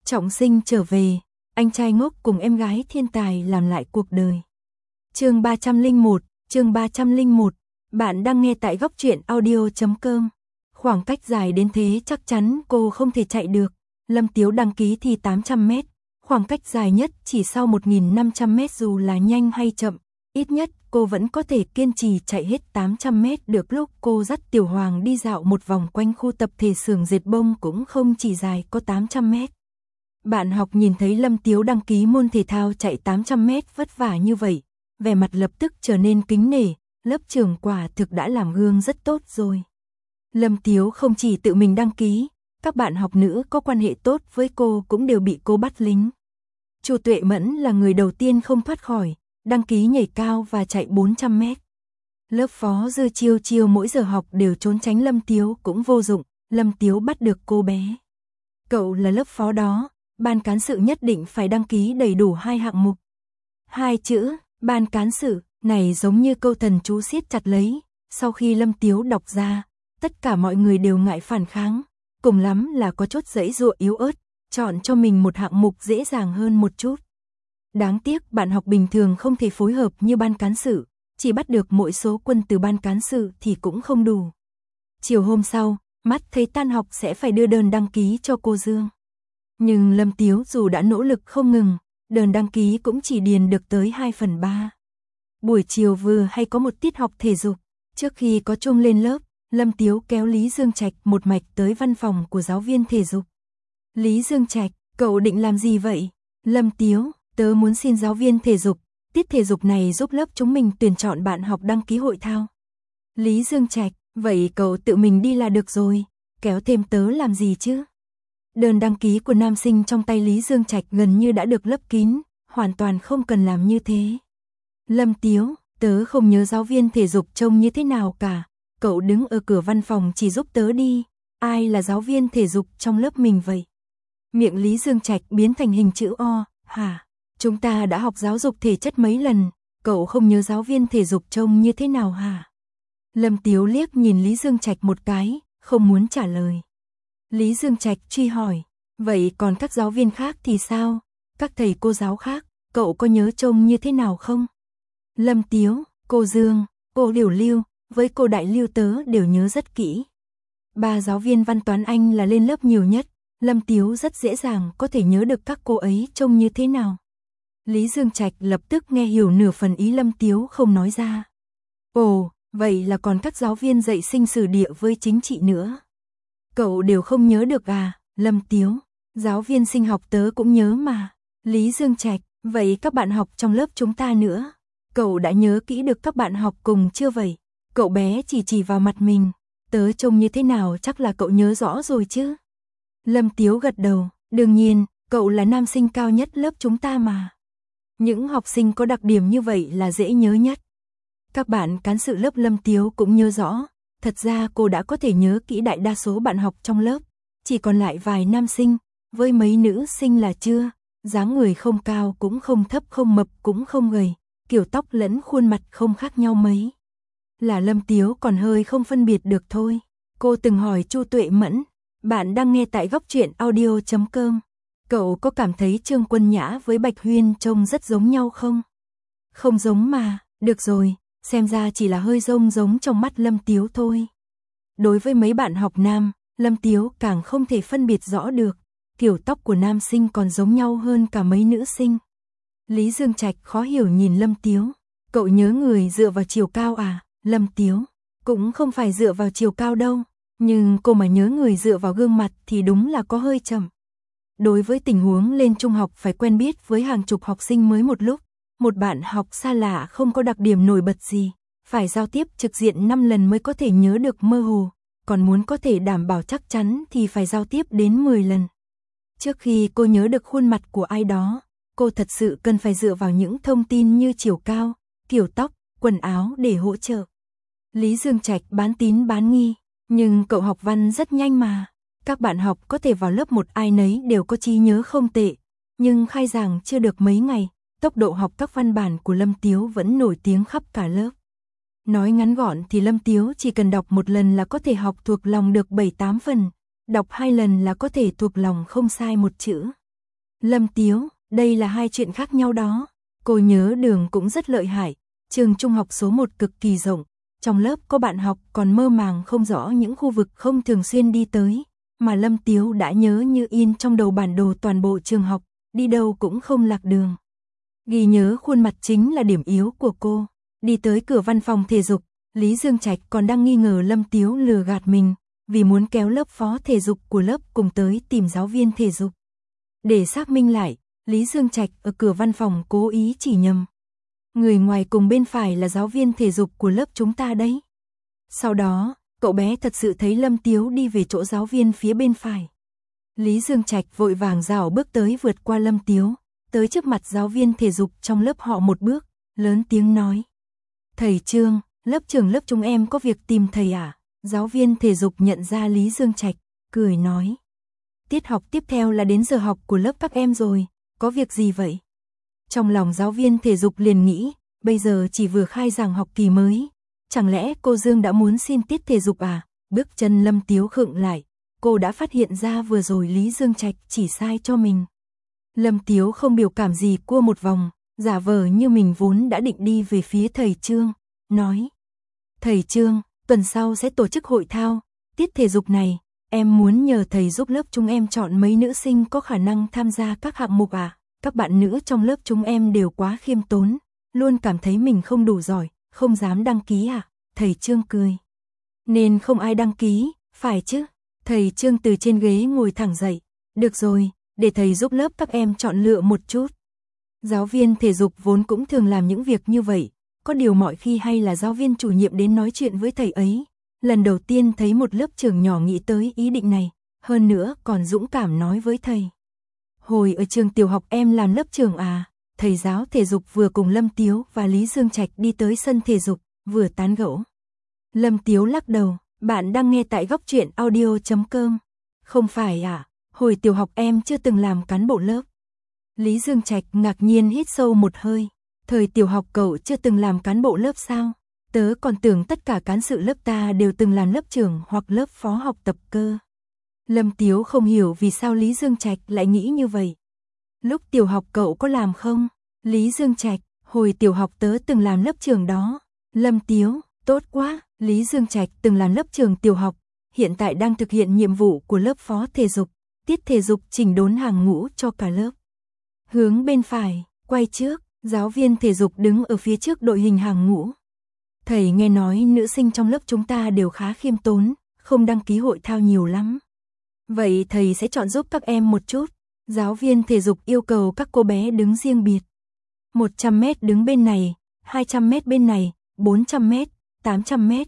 Trọng sinh trở về, anh trai ngốc cùng em gái thiên tài làm lại cuộc đời. Chương 301, bạn đang nghe tại góc truyện audio.com. Khoảng cách dài đến thế chắc chắn cô không thể chạy được. Lâm Tiếu đăng ký thi 800m, khoảng cách dài nhất chỉ sau 1500m dù là nhanh hay chậm, ít nhất cô vẫn có thể kiên trì chạy hết 800m được. Lúc cô dắt Tiểu Hoàng đi dạo một vòng quanh khu tập thể xưởng dệt bông cũng không chỉ dài có 800m. Bạn học nhìn thấy Lâm Tiếu đăng ký môn thể thao chạy 800m vất vả như vậy, vẻ mặt lập tức trở nên kính nể, lớp trưởng quả thực đã làm gương rất tốt rồi. Lâm Tiếu không chỉ tự mình đăng ký, các bạn học nữ có quan hệ tốt với cô cũng đều bị cô bắt lính. Chu Tuệ Mẫn là người đầu tiên không thoát khỏi, đăng ký nhảy cao và chạy 400m. Lớp phó Dư Chiêu Chiêu mỗi giờ học đều trốn tránh Lâm Tiếu cũng vô dụng, Lâm Tiếu bắt được cô bé. Cậu là lớp phó đó, ban cán sự nhất định phải đăng ký đầy đủ 2 hạng mục. 2 chữ, ban cán sự, này giống như câu thần chú siết chặt lấy, sau khi Lâm Tiếu đọc ra, tất cả mọi người đều ngại phản kháng, cùng lắm là có chút giãy giụa yếu ớt, chọn cho mình một hạng mục dễ dàng hơn một chút. Đáng tiếc bạn học bình thường không thể phối hợp như ban cán sự, chỉ bắt được mỗi số quân từ ban cán sự thì cũng không đủ. Chiều hôm sau, mắt thấy tan học sẽ phải đưa đơn đăng ký cho cô Dương. Nhưng Lâm Tiếu dù đã nỗ lực không ngừng, đơn đăng ký cũng chỉ điền được tới 2/3. Buổi chiều vừa hay có một tiết học thể dục, trước khi có chuông lên lớp, Lâm Tiếu kéo Lý Dương Trạch một mạch tới văn phòng của giáo viên thể dục. Lý Dương Trạch, cậu định làm gì vậy? Lâm Tiếu, tớ muốn xin giáo viên thể dục, tiết thể dục này giúp lớp chúng mình tuyển chọn bạn học đăng ký hội thao. Lý Dương Trạch, vậy cậu tự mình đi là được rồi, kéo thêm tớ làm gì chứ? Đơn đăng ký của nam sinh trong tay Lý Dương Trạch gần như đã được lấp kín, hoàn toàn không cần làm như thế. Lâm Tiếu, tớ không nhớ giáo viên thể dục trông như thế nào cả, cậu đứng ở cửa văn phòng chỉ giúp tớ đi, ai là giáo viên thể dục trong lớp mình vậy? Miệng Lý Dương Trạch biến thành hình chữ O, hả? Chúng ta đã học giáo dục thể chất mấy lần, cậu không nhớ giáo viên thể dục trông như thế nào hả? Lâm Tiếu liếc nhìn Lý Dương Trạch một cái, không muốn trả lời. Lý Dương Trạch truy hỏi, vậy còn các giáo viên khác thì sao? Các thầy cô giáo khác, cậu có nhớ trông như thế nào không? Lâm Tiếu, cô Dương, cô Điều Lưu, với cô Đại Lưu tớ đều nhớ rất kỹ. 3 giáo viên văn toán Anh là lên lớp nhiều nhất, Lâm Tiếu rất dễ dàng có thể nhớ được các cô ấy trông như thế nào. Lý Dương Trạch lập tức nghe hiểu nửa phần ý Lâm Tiếu không nói ra. Ồ, vậy là còn các giáo viên dạy sinh sử địa với chính trị nữa. Cậu đều không nhớ được à? Lâm Tiếu, giáo viên sinh học tớ cũng nhớ mà. Lý Dương Trạch, vậy các bạn học trong lớp chúng ta nữa, cậu đã nhớ kỹ được các bạn học cùng chưa vậy? Cậu bé chỉ vào mặt mình, tớ trông như thế nào chắc là cậu nhớ rõ rồi chứ? Lâm Tiếu gật đầu, đương nhiên, cậu là nam sinh cao nhất lớp chúng ta mà. Những học sinh có đặc điểm như vậy là dễ nhớ nhất. Các bạn cán sự lớp Lâm Tiếu cũng nhớ rõ, thật ra cô đã có thể nhớ kỹ đại đa số bạn học trong lớp, chỉ còn lại vài nam sinh, với mấy nữ sinh là chưa, dáng người không cao cũng không thấp không mập cũng không gầy, kiểu tóc lẫn khuôn mặt không khác nhau mấy. Là Lâm Tiếu còn hơi không phân biệt được thôi. Cô từng hỏi Chu Tuệ Mẫn, bạn đang nghe tại góc truyện audio.com, cậu có cảm thấy Trương Quân Nhã với Bạch Huyên trông rất giống nhau không? Không giống mà, được rồi, xem ra chỉ là hơi giống trong mắt Lâm Tiếu thôi. Đối với mấy bạn học nam, Lâm Tiếu càng không thể phân biệt rõ được, kiểu tóc của nam sinh còn giống nhau hơn cả mấy nữ sinh. Lý Dương Trạch khó hiểu nhìn Lâm Tiếu, cậu nhớ người dựa vào chiều cao à? Lâm Tiếu, cũng không phải dựa vào chiều cao đâu, nhưng cô mà nhớ người dựa vào gương mặt thì đúng là có hơi chậm. Đối với tình huống lên trung học phải quen biết với hàng chục học sinh mới một lúc, một bạn học xa lạ không có đặc điểm nổi bật gì, phải giao tiếp trực diện 5 lần mới có thể nhớ được mơ hồ, còn muốn có thể đảm bảo chắc chắn thì phải giao tiếp đến 10 lần. Trước khi cô nhớ được khuôn mặt của ai đó, cô thật sự cần phải dựa vào những thông tin như chiều cao, kiểu tóc, quần áo để hỗ trợ. Lý Dương Trạch bán tín bán nghi, nhưng cậu học văn rất nhanh mà. Các bạn học có thể vào lớp 1 ai nấy đều có trí nhớ không tệ, nhưng khai giảng chưa được mấy ngày, tốc độ học các văn bản của Lâm Tiếu vẫn nổi tiếng khắp cả lớp. Nói ngắn gọn thì Lâm Tiếu chỉ cần đọc 1 lần là có thể học thuộc lòng được 7-8 phần, đọc 2 lần là có thể thuộc lòng không sai một chữ. Lâm Tiếu, đây là hai chuyện khác nhau đó. Cô nhớ đường cũng rất lợi hại, trường trung học số 1 cực kỳ rộng, trong lớp có bạn học còn mơ màng không rõ những khu vực không thường xuyên đi tới, mà Lâm Tiếu đã nhớ như in trong đầu bản đồ toàn bộ trường học, đi đâu cũng không lạc đường. Ghi nhớ khuôn mặt chính là điểm yếu của cô. Đi tới cửa văn phòng thể dục, Lý Dương Trạch còn đang nghi ngờ Lâm Tiếu lừa gạt mình, vì muốn kéo lớp phó thể dục của lớp cùng tới tìm giáo viên thể dục. Để xác minh lại, Lý Dương Trạch ở cửa văn phòng cố ý chỉ nhầm. Người ngoài cùng bên phải là giáo viên thể dục của lớp chúng ta đấy. Sau đó, cậu bé thật sự thấy Lâm Tiếu đi về chỗ giáo viên phía bên phải. Lý Dương Trạch vội vàng rảo bước tới vượt qua Lâm Tiếu, tới trước mặt giáo viên thể dục trong lớp họ một bước, lớn tiếng nói. Thầy Trương, lớp trưởng lớp chúng em có việc tìm thầy à? Giáo viên thể dục nhận ra Lý Dương Trạch, cười nói. Tiết học tiếp theo là đến giờ học của lớp các em rồi, có việc gì vậy? Trong lòng giáo viên thể dục liền nghĩ, bây giờ chỉ vừa khai giảng học kỳ mới, chẳng lẽ cô Dương đã muốn xin tiết thể dục à? Bước chân Lâm Tiếu khựng lại, cô đã phát hiện ra vừa rồi Lý Dương Trạch chỉ sai cho mình. Lâm Tiếu không biểu cảm gì cua một vòng, giả vờ như mình vốn đã định đi về phía thầy Trương, nói. Thầy Trương, tuần sau sẽ tổ chức hội thao, tiết thể dục này, em muốn nhờ thầy giúp lớp chúng em chọn mấy nữ sinh có khả năng tham gia các hạng mục à? Các bạn nữ trong lớp chúng em đều quá khiêm tốn, luôn cảm thấy mình không đủ giỏi, không dám đăng ký à? Thầy Trương cười. Nên không ai đăng ký, phải chứ? Thầy Trương từ trên ghế ngồi thẳng dậy. Được rồi, để thầy giúp lớp các em chọn lựa một chút. Giáo viên thể dục vốn cũng thường làm những việc như vậy, có điều mọi khi hay là giáo viên chủ nhiệm đến nói chuyện với thầy ấy. Lần đầu tiên thấy một lớp trưởng nhỏ nghĩ tới ý định này, hơn nữa còn dũng cảm nói với thầy. Hồi ở trường tiểu học em làm lớp trưởng à? Thầy giáo thể dục vừa cùng Lâm Tiếu và Lý Dương Trạch đi tới sân thể dục, vừa tán gẫu. Lâm Tiếu lắc đầu, bạn đang nghe tại góc truyện audio.com. Không phải à, hồi tiểu học em chưa từng làm cán bộ lớp. Lý Dương Trạch ngạc nhiên hít sâu một hơi. Thời tiểu học cậu chưa từng làm cán bộ lớp sao? Tớ còn tưởng tất cả cán sự lớp ta đều từng làm lớp trưởng hoặc lớp phó học tập cơ. Lâm Tiếu không hiểu vì sao Lý Dương Trạch lại nghĩ như vậy. Lúc tiểu học cậu có làm không? Lý Dương Trạch, hồi tiểu học tớ từng làm lớp trưởng đó. Lâm Tiếu, tốt quá, Lý Dương Trạch từng làm lớp trưởng tiểu học, hiện tại đang thực hiện nhiệm vụ của lớp phó thể dục, tiết thể dục chỉnh đốn hàng ngũ cho cả lớp. Hướng bên phải, quay trước, giáo viên thể dục đứng ở phía trước đội hình hàng ngũ. Thầy nghe nói nữ sinh trong lớp chúng ta đều khá khiêm tốn, không đăng ký hội thao nhiều lắm. Vậy thầy sẽ chọn giúp các em một chút. Giáo viên thể dục yêu cầu các cô bé đứng riêng biệt. 100 mét đứng bên này, 200 mét bên này, 400 mét, 800 mét,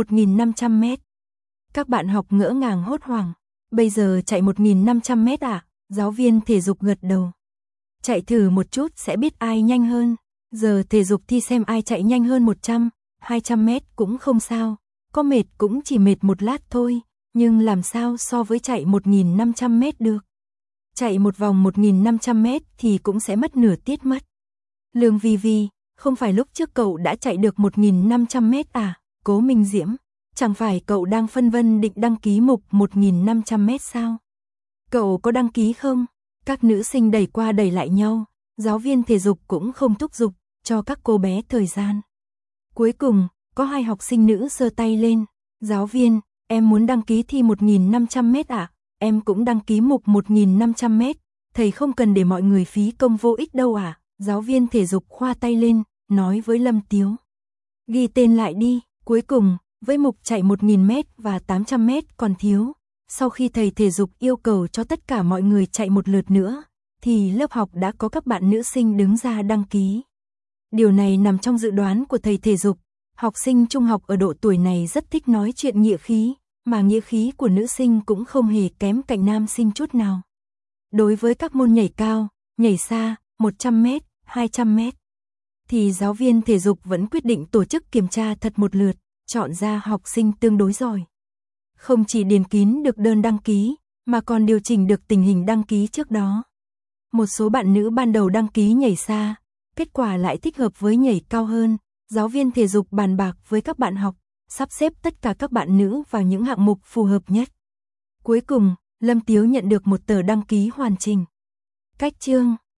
1500 mét. Các bạn học ngỡ ngàng hốt hoảng. Bây giờ chạy 1500 mét à? Giáo viên thể dục gật đầu. Chạy thử một chút sẽ biết ai nhanh hơn. Giờ thể dục thi xem ai chạy nhanh hơn 100, 200 mét cũng không sao. Có mệt cũng chỉ mệt một lát thôi. Nhưng làm sao so với chạy 1500 mét được? Chạy một vòng 1500 mét thì cũng sẽ mất nửa tiết mất. Lương Vi Vi, không phải lúc trước cậu đã chạy được 1500 mét à? Cố Minh Diễm, chẳng phải cậu đang phân vân định đăng ký mục 1500 mét sao? Cậu có đăng ký không? Các nữ sinh đẩy qua đẩy lại nhau, giáo viên thể dục cũng không thúc giục, cho các cô bé thời gian. Cuối cùng, có hai học sinh nữ giơ tay lên. Giáo viên, em muốn đăng ký thi 1500 mét ạ? Em cũng đăng ký mục 1500 mét, thầy không cần để mọi người phí công vô ích đâu à? Giáo viên thể dục khoa tay lên, nói với Lâm Tiếu. Ghi tên lại đi, cuối cùng, với mục chạy 1000 mét và 800 mét còn thiếu. Sau khi thầy thể dục yêu cầu cho tất cả mọi người chạy một lượt nữa, thì lớp học đã có các bạn nữ sinh đứng ra đăng ký. Điều này nằm trong dự đoán của thầy thể dục. Học sinh trung học ở độ tuổi này rất thích nói chuyện nghĩa khí, mà nghĩa khí của nữ sinh cũng không hề kém cạnh nam sinh chút nào. Đối với các môn nhảy cao, nhảy xa, 100 mét, 200 mét, thì giáo viên thể dục vẫn quyết định tổ chức kiểm tra thật một lượt, chọn ra học sinh tương đối giỏi. Không chỉ điền kín được đơn đăng ký, mà còn điều chỉnh được tình hình đăng ký trước đó. Một số bạn nữ ban đầu đăng ký nhảy xa, kết quả lại thích hợp với nhảy cao hơn. Giáo viên thể dục bàn bạc với các bạn học, sắp xếp tất cả các bạn nữ vào những hạng mục phù hợp nhất. Cuối cùng, Lâm Tiếu nhận được một tờ đăng ký hoàn chỉnh. Cách chương